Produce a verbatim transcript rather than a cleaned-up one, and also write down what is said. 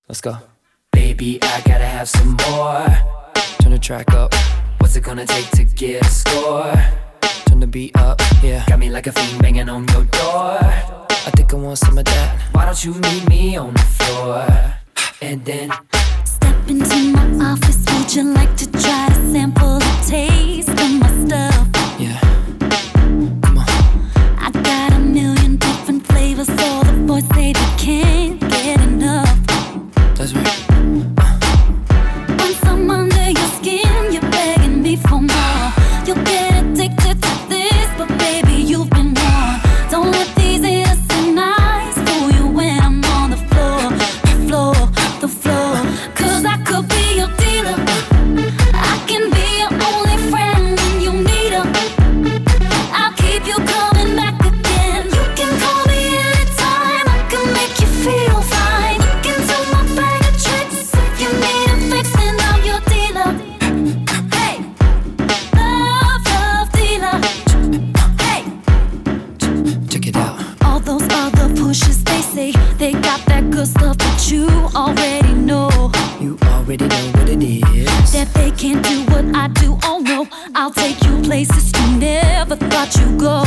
Let's go. Baby, I gotta have some more. Turn the track up. What's it gonna take to get a score? Turn the beat up, yeah. Got me like a fiend banging on your door. I think I want some of that. Why don't you meet me on the floor? And then step into my office. Would you like to try to sample a taste of my stuff? Yeah. Come on. I got a million different flavors. All the boys say they can't get enough. That's right. Once I'm under your skin, you're begging me for more. You'll get addicted to this, but baby, you've been warned. Don't let these innocent eyes fool you when I'm on the floor, the floor, the floor. Cause I could be your dealer. I can be your only friend when you need her. I'll keep you coming back again. You can call me anytime. I can make you feel fine. Look into my bag of tricks. If you need a fix, then I'm your dealer. Hey, love, love dealer. Hey, Check it out. all those other pushers, they say they got that good stuff, but you already know You already know what it is. that they can't do what I do. Oh no, I'll take you places you never thought you'd go.